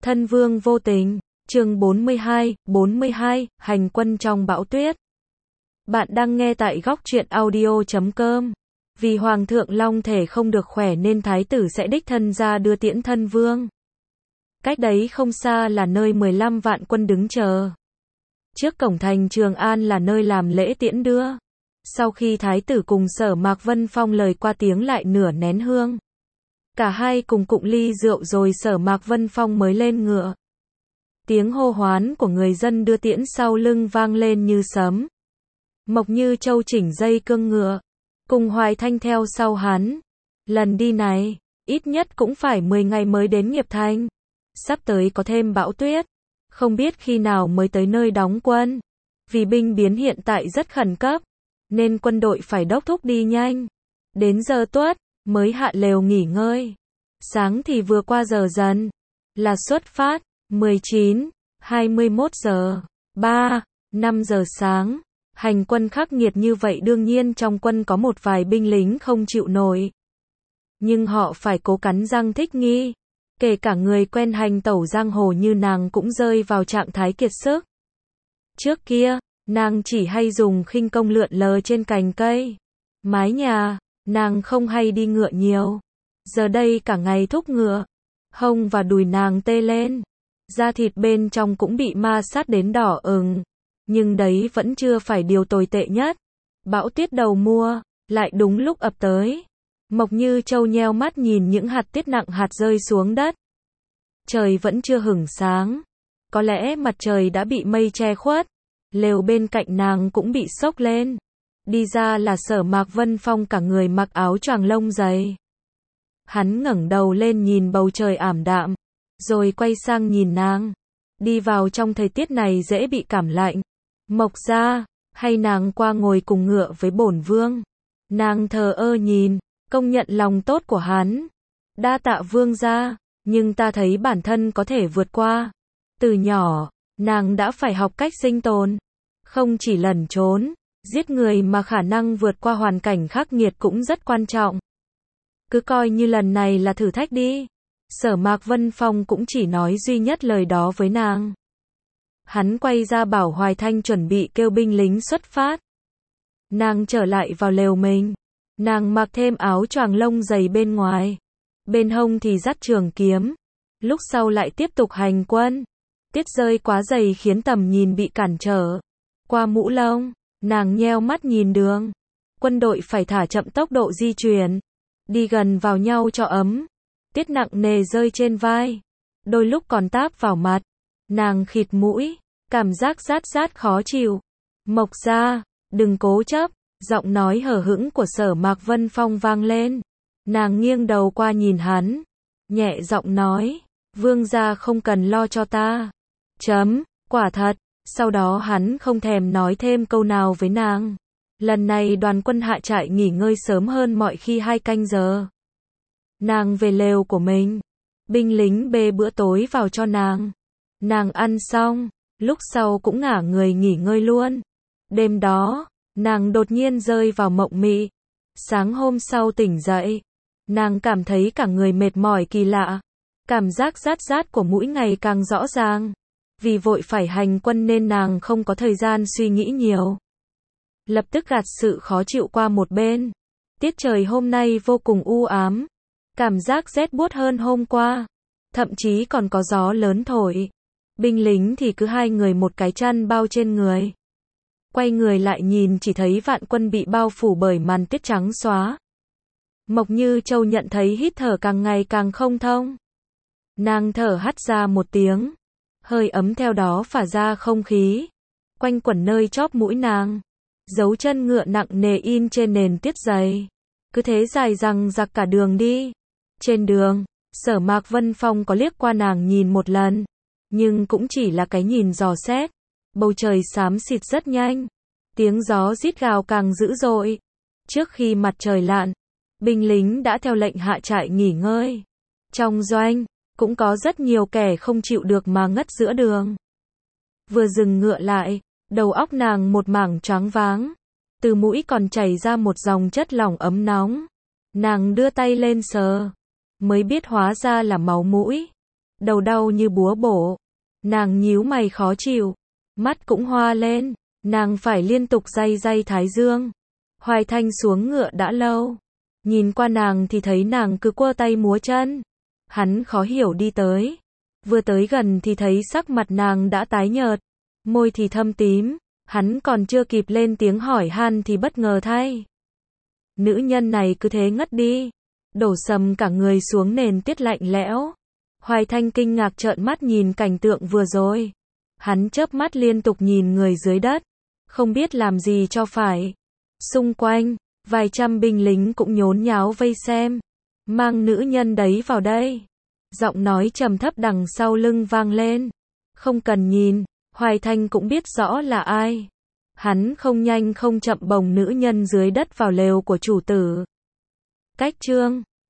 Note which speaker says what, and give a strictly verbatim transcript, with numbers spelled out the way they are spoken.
Speaker 1: Thân vương vô tình, chương bốn mươi hai, bốn mươi hai, hành quân trong bão tuyết. Bạn đang nghe tại góc truyện audio chấm com. Vì Hoàng thượng Long thể không được khỏe nên thái tử sẽ đích thân ra đưa tiễn thân vương. Cách đấy không xa là nơi mười lăm vạn quân đứng chờ. Trước cổng thành Trường An là nơi làm lễ tiễn đưa. Sau khi thái tử cùng Sở Mạc Vân Phong lời qua tiếng lại nửa nén hương. Cả hai cùng cụng ly rượu rồi Sở Mạc Vân Phong mới lên ngựa. Tiếng hô hoán của người dân đưa tiễn sau lưng vang lên như sấm. Mộc Như Châu chỉnh dây cương ngựa, cùng Hoài Thanh theo sau hắn. Lần đi này, ít nhất cũng phải mười ngày mới đến Nghiệp Thành. Sắp tới có thêm bão tuyết, không biết khi nào mới tới nơi đóng quân. Vì binh biến hiện tại rất khẩn cấp, nên quân đội phải đốc thúc đi nhanh. Đến giờ tuất, mới hạ lều nghỉ ngơi. Sáng thì vừa qua giờ dần, là xuất phát, mười chín, hai mươi mốt giờ, ba, năm giờ sáng. Hành quân khắc nghiệt như vậy đương nhiên trong quân có một vài binh lính không chịu nổi. Nhưng họ phải cố cắn răng thích nghi. Kể cả người quen hành tẩu giang hồ như nàng cũng rơi vào trạng thái kiệt sức. Trước kia, nàng chỉ hay dùng khinh công lượn lờ trên cành cây, mái nhà, nàng không hay đi ngựa nhiều. Giờ đây cả ngày thúc ngựa, hông và đùi nàng tê lên. Da thịt bên trong cũng bị ma sát đến đỏ ửng. Nhưng đấy vẫn chưa phải điều tồi tệ nhất. Bão tuyết đầu mùa, lại đúng lúc ập tới. Mộc Như Châu nheo mắt nhìn những hạt tuyết nặng hạt rơi xuống đất. Trời vẫn chưa hửng sáng. Có lẽ mặt trời đã bị mây che khuất. Lều bên cạnh nàng cũng bị xốc lên. Đi ra là Sở Mạc Vân Phong cả người mặc áo choàng lông dày. Hắn ngẩng đầu lên nhìn bầu trời ảm đạm, rồi quay sang nhìn nàng. Đi vào trong thời tiết này dễ bị cảm lạnh. Mộc gia, hay nàng qua ngồi cùng ngựa với bổn vương. Nàng thờ ơ nhìn, công nhận lòng tốt của hắn. Đa tạ vương gia, nhưng ta thấy bản thân có thể vượt qua. Từ nhỏ, nàng đã phải học cách sinh tồn. Không chỉ lẩn trốn, giết người mà khả năng vượt qua hoàn cảnh khắc nghiệt cũng rất quan trọng. Cứ coi như lần này là thử thách đi. Sở Mạc Vân Phong cũng chỉ nói duy nhất lời đó với nàng. Hắn quay ra bảo Hoài Thanh chuẩn bị kêu binh lính xuất phát. Nàng trở lại vào lều mình. Nàng mặc thêm áo choàng lông dày bên ngoài. Bên hông thì dắt trường kiếm. Lúc sau lại tiếp tục hành quân. Tiết rơi quá dày khiến tầm nhìn bị cản trở. Qua mũ lông, nàng nheo mắt nhìn đường. Quân đội phải thả chậm tốc độ di chuyển. Đi gần vào nhau cho ấm. Tiết nặng nề rơi trên vai. Đôi lúc còn táp vào mặt. Nàng khịt mũi. Cảm giác rát rát khó chịu. Mộc gia, đừng cố chấp. Giọng nói hờ hững của Sở Mạc Vân Phong vang lên. Nàng nghiêng đầu qua nhìn hắn. Nhẹ giọng nói. Vương gia không cần lo cho ta. Chấm, quả thật. Sau đó hắn không thèm nói thêm câu nào với nàng. Lần này đoàn quân hạ trại nghỉ ngơi sớm hơn mọi khi hai canh giờ. Nàng về lều của mình. Binh lính bê bữa tối vào cho nàng. Nàng ăn xong, lúc sau cũng ngả người nghỉ ngơi luôn. Đêm đó, nàng đột nhiên rơi vào mộng mị. Sáng hôm sau tỉnh dậy, nàng cảm thấy cả người mệt mỏi kỳ lạ. Cảm giác rát rát của mũi ngày càng rõ ràng. Vì vội phải hành quân nên nàng không có thời gian suy nghĩ nhiều. Lập tức gạt sự khó chịu qua một bên. Tiết trời hôm nay vô cùng u ám. Cảm giác rét buốt hơn hôm qua. Thậm chí còn có gió lớn thổi. Binh lính thì cứ hai người một cái chăn bao trên người. Quay người lại nhìn chỉ thấy vạn quân bị bao phủ bởi màn tuyết trắng xóa. Mộc Như Châu nhận thấy hít thở càng ngày càng không thông. Nàng thở hắt ra một tiếng. Hơi ấm theo đó phả ra không khí. Quanh quẩn nơi chóp mũi nàng. Dấu chân ngựa nặng nề in trên nền tuyết dày. Cứ thế dài dằng dặc cả đường đi. Trên đường, Sở Mạc Vân Phong có liếc qua nàng nhìn một lần. Nhưng cũng chỉ là cái nhìn dò xét. Bầu trời xám xịt rất nhanh. Tiếng gió rít gào càng dữ dội. Trước khi mặt trời lặn, binh lính đã theo lệnh hạ trại nghỉ ngơi. Trong doanh, cũng có rất nhiều kẻ không chịu được mà ngất giữa đường. Vừa dừng ngựa lại, đầu óc nàng một mảng choáng váng. Từ mũi còn chảy ra một dòng chất lỏng ấm nóng. Nàng đưa tay lên sờ, mới biết hóa ra là máu mũi. đầu đau như búa bổ. Nàng nhíu mày khó chịu, mắt cũng hoa lên, nàng phải liên tục day day thái dương. Hoài Thanh xuống ngựa đã lâu, nhìn qua nàng thì thấy nàng cứ quơ tay múa chân. Hắn khó hiểu đi tới, vừa tới gần thì thấy sắc mặt nàng đã tái nhợt, môi thì thâm tím, hắn còn chưa kịp lên tiếng hỏi han thì bất ngờ thay. Nữ nhân này cứ thế ngất đi, đổ sầm cả người xuống nền tuyết lạnh lẽo. Hoài Thanh kinh ngạc trợn mắt nhìn cảnh tượng vừa rồi. Hắn chớp mắt liên tục nhìn người dưới đất, không biết làm gì cho phải. Xung quanh, vài trăm binh lính cũng nhốn nháo vây xem. Mang nữ nhân đấy vào đây. Giọng nói trầm thấp đằng sau lưng vang lên. Không cần nhìn, Hoài Thanh cũng biết rõ là ai. Hắn không nhanh không chậm bồng nữ nhân dưới đất vào lều của chủ tử. Cách chương